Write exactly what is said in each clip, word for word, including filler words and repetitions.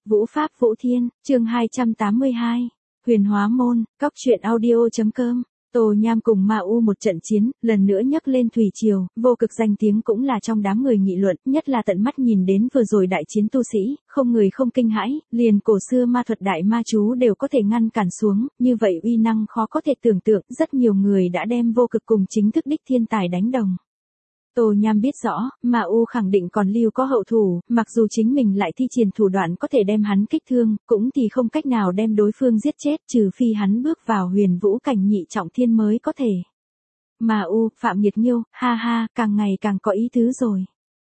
Vũ Pháp Vũ Thiên, chương hai trăm tám mươi hai. Huyền Hóa Môn, Cóc truyện audio.com. Tô Nham cùng Ma U một trận chiến, lần nữa nhấc lên thủy triều, vô cực danh tiếng cũng là trong đám người nghị luận, nhất là tận mắt nhìn đến vừa rồi đại chiến tu sĩ, không người không kinh hãi, liền cổ xưa ma thuật đại ma chú đều có thể ngăn cản xuống, như vậy uy năng khó có thể tưởng tượng, rất nhiều người đã đem vô cực cùng chính thức đích thiên tài đánh đồng. Tô Nham biết rõ, Ma U khẳng định còn lưu có hậu thủ, mặc dù chính mình lại thi triển thủ đoạn có thể đem hắn kích thương, cũng thì không cách nào đem đối phương giết chết, trừ phi hắn bước vào huyền vũ cảnh nhị trọng thiên mới có thể. Ma U, Phạm Nhiệt Nghiêu, ha ha, càng ngày càng có ý tứ rồi.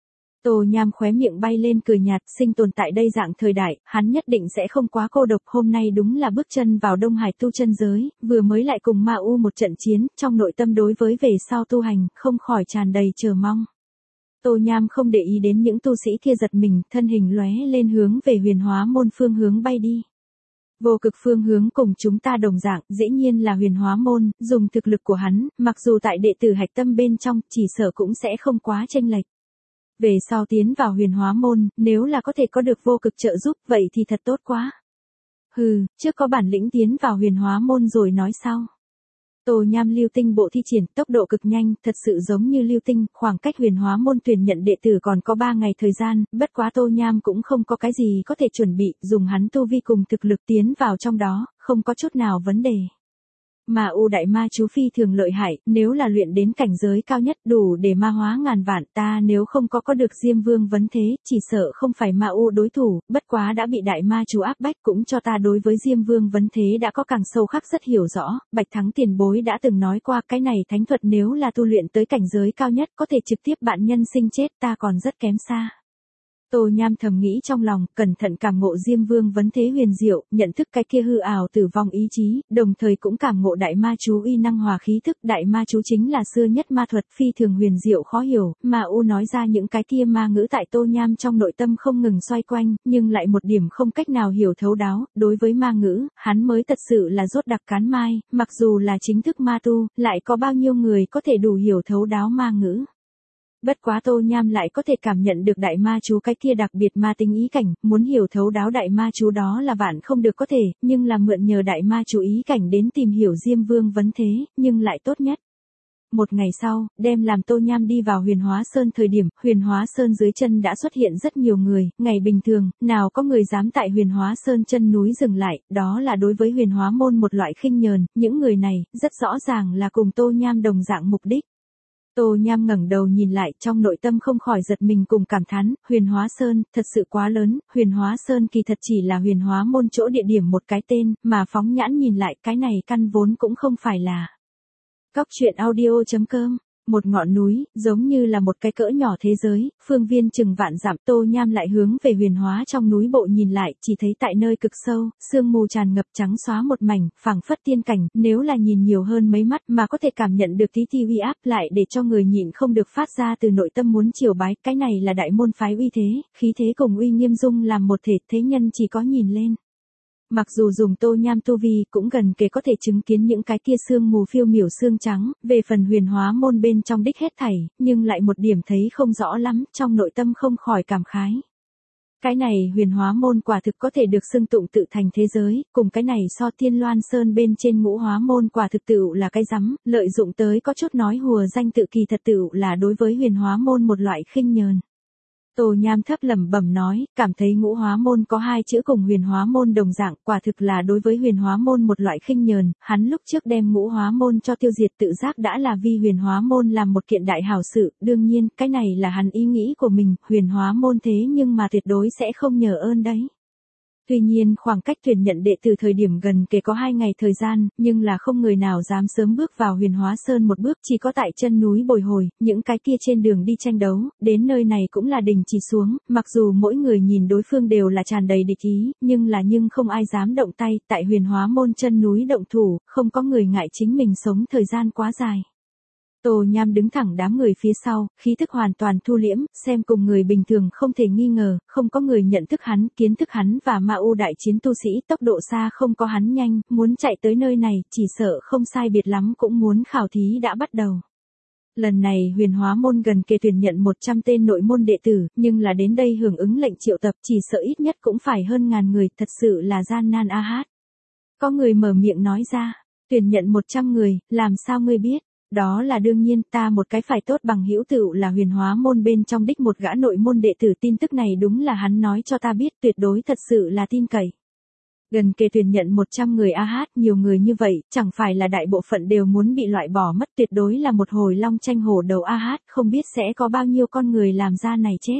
Tô Nham khóe miệng bay lên cười nhạt, sinh tồn tại đây dạng thời đại, hắn nhất định sẽ không quá cô độc, hôm nay đúng là bước chân vào Đông Hải tu chân giới, vừa mới lại cùng Ma U một trận chiến, trong nội tâm đối với về sau tu hành, không khỏi tràn đầy chờ mong. Tô Nham không để ý đến những tu sĩ kia giật mình, thân hình lóe lên hướng về Huyền Hóa Môn phương hướng bay đi. Vô cực phương hướng cùng chúng ta đồng dạng, dĩ nhiên là Huyền Hóa Môn, dùng thực lực của hắn, mặc dù tại đệ tử hạch tâm bên trong, chỉ sợ cũng sẽ không quá chênh lệch. Về sau tiến vào Huyền Hóa Môn, nếu là có thể có được vô cực trợ giúp, vậy thì thật tốt quá. Hừ, trước có bản lĩnh tiến vào Huyền Hóa Môn rồi nói sau. Tô Nham lưu tinh bộ thi triển, tốc độ cực nhanh, thật sự giống như lưu tinh, khoảng cách Huyền Hóa Môn tuyển nhận đệ tử còn có ba ngày thời gian, bất quá Tô Nham cũng không có cái gì có thể chuẩn bị, dùng hắn tu vi cùng thực lực tiến vào trong đó, không có chút nào vấn đề. Ma U đại ma chú phi thường lợi hại, nếu là luyện đến cảnh giới cao nhất đủ để ma hóa ngàn vạn, ta nếu không có có được Diêm Vương vấn thế, chỉ sợ không phải Ma U đối thủ, bất quá đã bị đại ma chú áp bách cũng cho ta đối với Diêm Vương vấn thế đã có càng sâu khắc rất hiểu rõ, Bạch Thắng tiền bối đã từng nói qua cái này thánh thuật nếu là tu luyện tới cảnh giới cao nhất có thể trực tiếp bạn nhân sinh chết, ta còn rất kém xa. Tô Nham thầm nghĩ trong lòng, cẩn thận cảm ngộ Diêm Vương vấn thế huyền diệu, nhận thức cái kia hư ảo tử vong ý chí, đồng thời cũng cảm ngộ đại ma chú uy năng hòa khí thức, đại ma chú chính là xưa nhất ma thuật phi thường huyền diệu khó hiểu, Ma U nói ra những cái kia ma ngữ tại Tô Nham trong nội tâm không ngừng xoay quanh, nhưng lại một điểm không cách nào hiểu thấu đáo, đối với ma ngữ, hắn mới thật sự là rốt đặc cán mai, mặc dù là chính thức ma tu, lại có bao nhiêu người có thể đủ hiểu thấu đáo ma ngữ. Bất quá Tô Nham lại có thể cảm nhận được đại ma chú cái kia đặc biệt ma tính ý cảnh, muốn hiểu thấu đáo đại ma chú đó là vạn không được có thể, nhưng là mượn nhờ đại ma chú ý cảnh đến tìm hiểu Diêm Vương vấn thế, nhưng lại tốt nhất. Một ngày sau, đem làm Tô Nham đi vào Huyền Hóa Sơn thời điểm, Huyền Hóa Sơn dưới chân đã xuất hiện rất nhiều người, ngày bình thường, nào có người dám tại Huyền Hóa Sơn chân núi dừng lại, đó là đối với Huyền Hóa Môn một loại khinh nhờn, những người này, rất rõ ràng là cùng Tô Nham đồng dạng mục đích. Tô Nham ngẩng đầu nhìn lại, trong nội tâm không khỏi giật mình cùng cảm thán, Huyền Hóa Sơn, thật sự quá lớn, Huyền Hóa Sơn kỳ thật chỉ là Huyền Hóa Môn chỗ địa điểm một cái tên, mà phóng nhãn nhìn lại, cái này căn vốn cũng không phải là. Cóc truyện audio.com. Một ngọn núi, giống như là một cái cỡ nhỏ thế giới, phương viên chừng vạn dặm, Tô Nham lại hướng về huyền hóa trong núi bộ nhìn lại, chỉ thấy tại nơi cực sâu, sương mù tràn ngập trắng xóa một mảnh, phảng phất tiên cảnh, nếu là nhìn nhiều hơn mấy mắt mà có thể cảm nhận được tí ti uy áp lại để cho người nhịn không được phát ra từ nội tâm muốn triều bái, cái này là đại môn phái uy thế, khí thế cùng uy nghiêm dung làm một thể, thế nhân chỉ có nhìn lên. Mặc dù dùng Tô Nham tu vi cũng gần kề có thể chứng kiến những cái kia sương mù phiêu miểu sương trắng, về phần Huyền Hóa Môn bên trong đích hết thảy, nhưng lại một điểm thấy không rõ lắm, trong nội tâm không khỏi cảm khái. Cái này Huyền Hóa Môn quả thực có thể được xưng tụng tự thành thế giới, cùng cái này so Thiên Loan Sơn bên trên Ngũ Hóa Môn quả thực tự là cái rắm, lợi dụng tới có chút nói hùa danh tự kỳ thật tự là đối với Huyền Hóa Môn một loại khinh nhờn. Tô Nham thấp lẩm bẩm nói, cảm thấy Ngũ Hóa Môn có hai chữ cùng Huyền Hóa Môn đồng dạng, quả thực là đối với Huyền Hóa Môn một loại khinh nhờn, hắn lúc trước đem Ngũ Hóa Môn cho tiêu diệt tự giác đã là vì Huyền Hóa Môn làm một kiện đại hảo sự, đương nhiên, cái này là hắn ý nghĩ của mình, Huyền Hóa Môn thế nhưng mà tuyệt đối sẽ không nhờ ơn đấy. Tuy nhiên khoảng cách tuyển nhận đệ từ thời điểm gần kề có hai ngày thời gian, nhưng là không người nào dám sớm bước vào Huyền Hóa Sơn một bước, chỉ có tại chân núi bồi hồi, những cái kia trên đường đi tranh đấu, đến nơi này cũng là đình chỉ xuống, mặc dù mỗi người nhìn đối phương đều là tràn đầy địch ý, nhưng là nhưng không ai dám động tay, tại Huyền Hóa Môn chân núi động thủ, không có người ngại chính mình sống thời gian quá dài. Tô Nham đứng thẳng đám người phía sau, khí thức hoàn toàn thu liễm, xem cùng người bình thường không thể nghi ngờ, không có người nhận thức hắn, kiến thức hắn và Ma U đại chiến tu sĩ tốc độ xa không có hắn nhanh, muốn chạy tới nơi này, chỉ sợ không sai biệt lắm cũng muốn khảo thí đã bắt đầu. Lần này huyền hóa môn gần kề tuyển nhận một trăm tên nội môn đệ tử, nhưng là đến đây hưởng ứng lệnh triệu tập chỉ sợ ít nhất cũng phải hơn ngàn người, thật sự là gian nan a hát. Có người mở miệng nói ra, tuyển nhận một trăm người, làm sao ngươi biết? Đó là đương nhiên, ta một cái phải tốt bằng hữu tựu là huyền hóa môn bên trong đích một gã nội môn đệ tử, tin tức này đúng là hắn nói cho ta biết, tuyệt đối thật sự là tin cậy. Gần kề tuyển nhận một trăm người a hát, nhiều người như vậy, chẳng phải là đại bộ phận đều muốn bị loại bỏ mất, tuyệt đối là một hồi long tranh hổ đầu a hát, không biết sẽ có bao nhiêu con người làm ra này chết.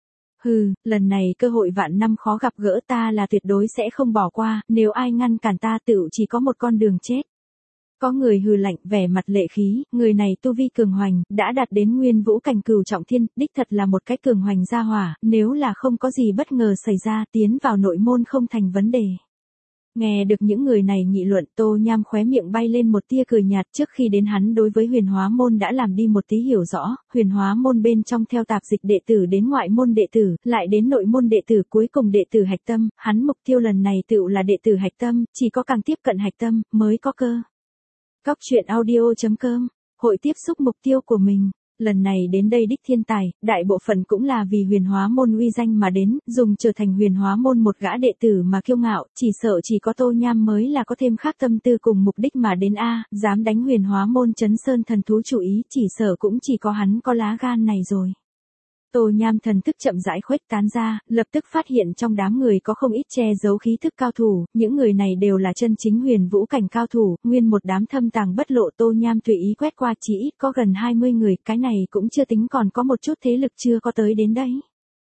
Hừ, lần này cơ hội vạn năm khó gặp gỡ, ta là tuyệt đối sẽ không bỏ qua, nếu ai ngăn cản ta tựu chỉ có một con đường chết. Có người hừ lạnh, vẻ mặt lệ khí, người này tu vi cường hoành, đã đạt đến nguyên vũ cảnh cửu trọng thiên, đích thật là một cái cường hoành gia hỏa, nếu là không có gì bất ngờ xảy ra, tiến vào nội môn không thành vấn đề. Nghe được những người này nghị luận, Tô Nham khóe miệng bay lên một tia cười nhạt, trước khi đến hắn đối với huyền hóa môn đã làm đi một tí hiểu rõ, huyền hóa môn bên trong theo tạp dịch đệ tử đến ngoại môn đệ tử, lại đến nội môn đệ tử, cuối cùng đệ tử hạch tâm, hắn mục tiêu lần này tựu là đệ tử hạch tâm, chỉ có càng tiếp cận hạch tâm, mới có cơ. Góc truyện audio chấm com, hội tiếp xúc mục tiêu của mình. Lần này đến đây đích thiên tài, đại bộ phận cũng là vì huyền hóa môn uy danh mà đến, dùng trở thành huyền hóa môn một gã đệ tử mà kiêu ngạo, chỉ sợ chỉ có Tô Nham mới là có thêm khác tâm tư cùng mục đích mà đến a, dám đánh huyền hóa môn chấn sơn thần thú chủ ý, chỉ sợ cũng chỉ có hắn có lá gan này rồi. Tô Nham thần thức chậm rãi khuếch tán ra, lập tức phát hiện trong đám người có không ít che giấu khí thức cao thủ, những người này đều là chân chính huyền vũ cảnh cao thủ, nguyên một đám thâm tàng bất lộ. Tô Nham tùy ý quét qua chỉ ít có gần hai mươi người, cái này cũng chưa tính còn có một chút thế lực chưa có tới đến đấy.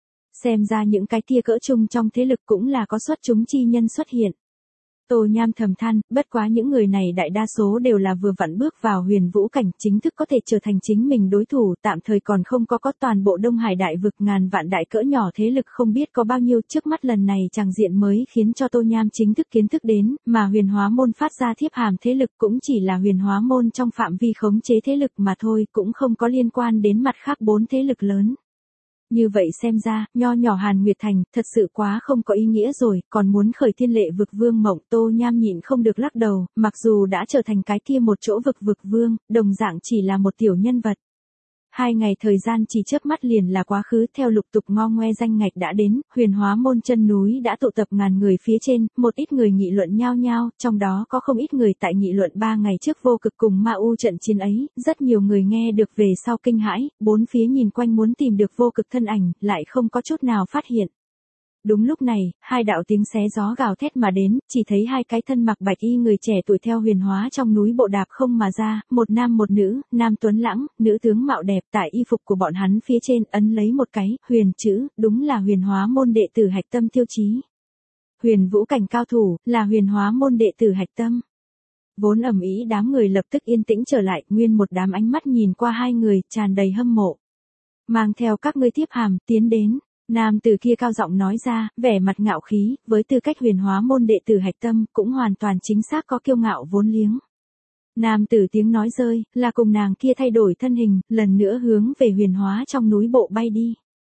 Xem ra những cái tia cỡ chung trong thế lực cũng là có xuất chúng chi nhân xuất hiện. Tô Nham thầm than, bất quá những người này đại đa số đều là vừa vặn bước vào huyền vũ cảnh, chính thức có thể trở thành chính mình đối thủ, tạm thời còn không có có toàn bộ Đông Hải đại vực ngàn vạn đại cỡ nhỏ thế lực không biết có bao nhiêu, trước mắt lần này chàng diện mới khiến cho Tô Nham chính thức kiến thức đến, mà huyền hóa môn phát ra thiếp hàm thế lực cũng chỉ là huyền hóa môn trong phạm vi khống chế thế lực mà thôi, cũng không có liên quan đến mặt khác bốn thế lực lớn. Như vậy xem ra, nho nhỏ Hàn Nguyệt Thành, thật sự quá không có ý nghĩa rồi, còn muốn khởi thiên lệ vực vương mộng. Tô Nham nhịn không được lắc đầu, mặc dù đã trở thành cái kia một chỗ vực vực vương, đồng dạng chỉ là một tiểu nhân vật. Hai ngày thời gian chỉ chớp mắt liền là quá khứ, theo lục tục ngo ngoe danh ngạch đã đến, huyền hóa môn chân núi đã tụ tập ngàn người phía trên, một ít người nghị luận nhao nhao, trong đó có không ít người tại nghị luận ba ngày trước vô cực cùng Ma U trận chiến ấy, rất nhiều người nghe được về sau kinh hãi, bốn phía nhìn quanh muốn tìm được vô cực thân ảnh, lại không có chút nào phát hiện. Đúng lúc này, hai đạo tiếng xé gió gào thét mà đến, chỉ thấy hai cái thân mặc bạch y người trẻ tuổi theo huyền hóa trong núi bộ đạp không mà ra, một nam một nữ, nam tuấn lãng, nữ tướng mạo đẹp, tại y phục của bọn hắn phía trên ấn lấy một cái, huyền chữ, đúng là huyền hóa môn đệ tử hạch tâm tiêu chí. Huyền vũ cảnh cao thủ, là huyền hóa môn đệ tử hạch tâm. Vốn ầm ĩ đám người lập tức yên tĩnh trở lại, nguyên một đám ánh mắt nhìn qua hai người, tràn đầy hâm mộ. Mang theo các ngươi tiếp hàm, tiến đến. Nam tử kia cao giọng nói ra, vẻ mặt ngạo khí, với tư cách huyền hóa môn đệ tử hạch tâm, cũng hoàn toàn chính xác có kiêu ngạo vốn liếng. Nam tử tiếng nói rơi, là cùng nàng kia thay đổi thân hình, lần nữa hướng về huyền hóa trong núi bộ bay đi.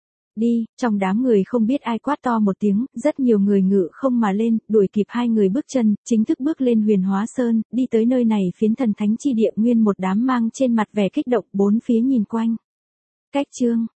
Đi, trong đám người không biết ai quát to một tiếng, rất nhiều người ngự không mà lên, đuổi kịp hai người bước chân, chính thức bước lên huyền hóa sơn, đi tới nơi này phiến thần thánh chi địa, nguyên một đám mang trên mặt vẻ kích động, bốn phía nhìn quanh. Cách chương